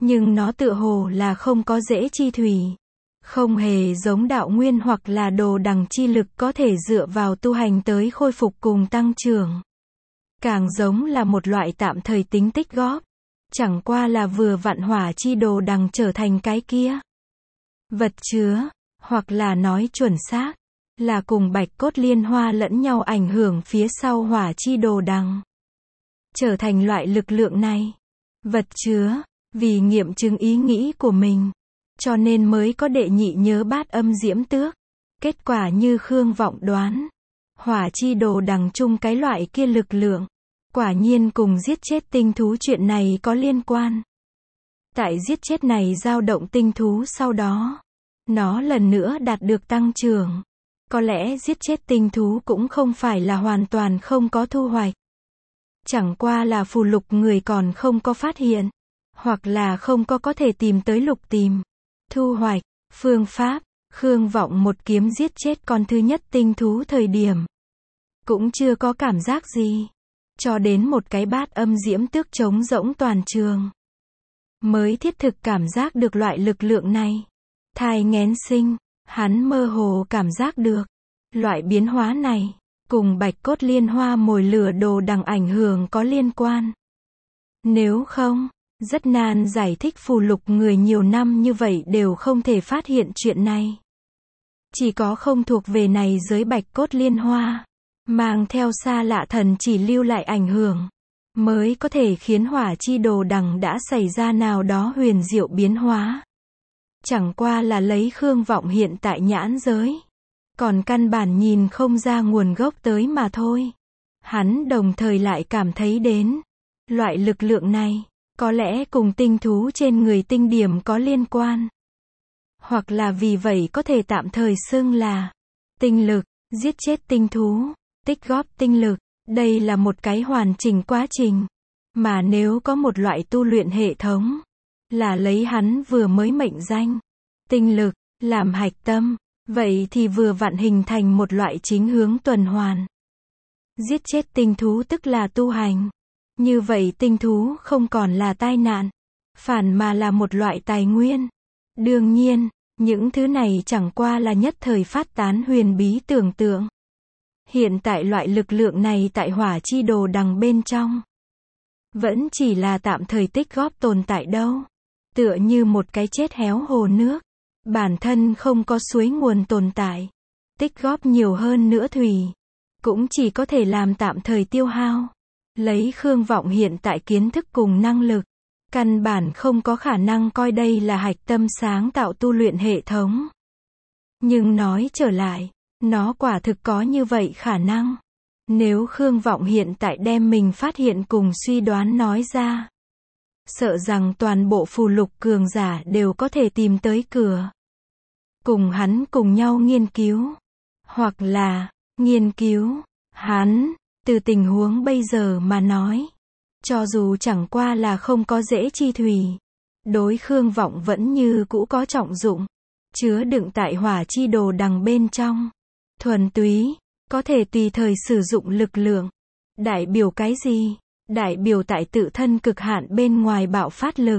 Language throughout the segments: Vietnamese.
Nhưng nó tựa hồ là không có dễ chi thủy. Không hề giống đạo nguyên hoặc là đồ đằng chi lực có thể dựa vào tu hành tới khôi phục cùng tăng trưởng. Càng giống là một loại tạm thời tính tích góp. Chẳng qua là vừa vặn hỏa chi đồ đằng trở thành cái kia vật chứa, hoặc là nói chuẩn xác, là cùng bạch cốt liên hoa lẫn nhau ảnh hưởng phía sau hỏa chi đồ đằng. Trở thành loại lực lượng này, vật chứa, vì nghiệm chứng ý nghĩ của mình. Cho nên mới có đệ nhị nhớ bát âm diễm tước. Kết quả như Khương Vọng đoán. Hỏa chi đồ đằng chung cái loại kia lực lượng. Quả nhiên cùng giết chết tinh thú chuyện này có liên quan. Tại giết chết này dao động tinh thú sau đó, nó lần nữa đạt được tăng trưởng. Có lẽ giết chết tinh thú cũng không phải là hoàn toàn không có thu hoạch. Chẳng qua là phù lục người còn không có phát hiện. Hoặc là không có thể tìm tới lục tìm. Thu hoạch, phương pháp, Khương Vọng một kiếm giết chết con thứ nhất tinh thú thời điểm. Cũng chưa có cảm giác gì. Cho đến một cái bát âm diễm tước trống rỗng toàn trường. Mới thiết thực cảm giác được loại lực lượng này. Thai nghén sinh, hắn mơ hồ cảm giác được. Loại biến hóa này, cùng bạch cốt liên hoa mồi lửa đồ đằng ảnh hưởng có liên quan. Nếu không, rất nan giải thích phù lục người nhiều năm như vậy đều không thể phát hiện chuyện này. Chỉ có không thuộc về này giới bạch cốt liên hoa, mang theo xa lạ thần chỉ lưu lại ảnh hưởng, mới có thể khiến hỏa chi đồ đằng đã xảy ra nào đó huyền diệu biến hóa. Chẳng qua là lấy Khương Vọng hiện tại nhãn giới, còn căn bản nhìn không ra nguồn gốc tới mà thôi. Hắn đồng thời lại cảm thấy đến, loại lực lượng này, có lẽ cùng tinh thú trên người tinh điểm có liên quan. Hoặc là vì vậy có thể tạm thời xưng là tinh lực, giết chết tinh thú, tích góp tinh lực. Đây là một cái hoàn chỉnh quá trình. Mà nếu có một loại tu luyện hệ thống, là lấy hắn vừa mới mệnh danh tinh lực, làm hạch tâm, vậy thì vừa vặn hình thành một loại chính hướng tuần hoàn. Giết chết tinh thú tức là tu hành. Như vậy tinh thú không còn là tai nạn, phản mà là một loại tài nguyên. Đương nhiên, những thứ này chẳng qua là nhất thời phát tán huyền bí tưởng tượng. Hiện tại loại lực lượng này tại hỏa chi đồ đằng bên trong, vẫn chỉ là tạm thời tích góp tồn tại đâu. Tựa như một cái chết héo hồ nước, bản thân không có suối nguồn tồn tại. Tích góp nhiều hơn nữa thủy, cũng chỉ có thể làm tạm thời tiêu hao. Lấy Khương Vọng hiện tại kiến thức cùng năng lực, căn bản không có khả năng coi đây là hạch tâm sáng tạo tu luyện hệ thống. Nhưng nói trở lại, nó quả thực có như vậy khả năng. Nếu Khương Vọng hiện tại đem mình phát hiện cùng suy đoán nói ra, sợ rằng toàn bộ phù lục cường giả đều có thể tìm tới cửa. Cùng hắn cùng nhau nghiên cứu. Hoặc là, nghiên cứu, hắn. Từ tình huống bây giờ mà nói, cho dù chẳng qua là không có dễ chi thủy, đối Khương Vọng vẫn như cũ có trọng dụng, chứa đựng tại hỏa chi đồ đằng bên trong. Thuần túy, có thể tùy thời sử dụng lực lượng. Đại biểu cái gì? Đại biểu tại tự thân cực hạn bên ngoài bạo phát lực.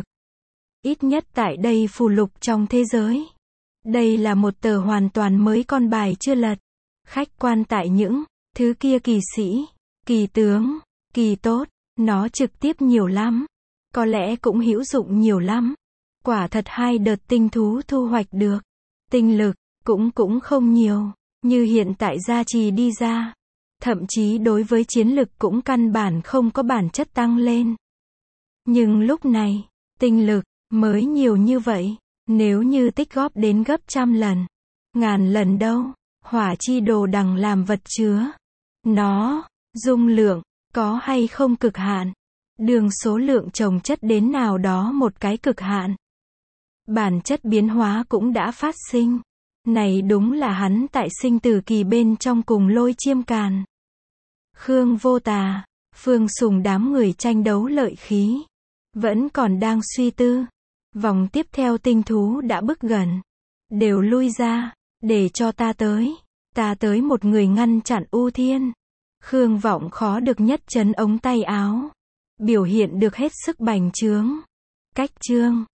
Ít nhất tại đây phù lục trong thế giới. Đây là một tờ hoàn toàn mới con bài chưa lật. Khách quan tại những thứ kia kỳ sĩ, kỳ tướng, kỳ tốt, nó trực tiếp nhiều lắm. Có lẽ cũng hữu dụng nhiều lắm. Quả thật 2 đợt tinh thú thu hoạch được. Tinh lực, cũng không nhiều, như hiện tại gia trì đi ra. Thậm chí đối với chiến lực cũng căn bản không có bản chất tăng lên. Nhưng lúc này, tinh lực, mới nhiều như vậy. Nếu như tích góp đến gấp 100 lần, ngàn lần đâu, hỏa chi đồ đằng làm vật chứa. Nó, dung lượng, có hay không cực hạn. Đường số lượng chồng chất đến nào đó một cái cực hạn. Bản chất biến hóa cũng đã phát sinh. Này đúng là hắn tại sinh tử kỳ bên trong cùng Lôi Chiêm Càn, Khương Vô Tà, Phương Sùng đám người tranh đấu lợi khí. Vẫn còn đang suy tư. Vòng tiếp theo tinh thú đã bước gần. Đều lui ra, để cho ta tới. Ta tới một người ngăn chặn U Thiên. Khương Vọng khó được nhất chấn ống tay áo. Biểu hiện được hết sức bành trướng. Cách trương.